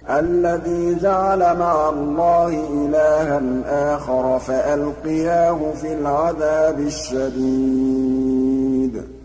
الَّذِي جَعَلَ مَعَ اللَّهِ إِلَٰهًا آخَرَ فَأَلْقِيَاهُ فِي الْعَذَابِ الشَّدِيدِ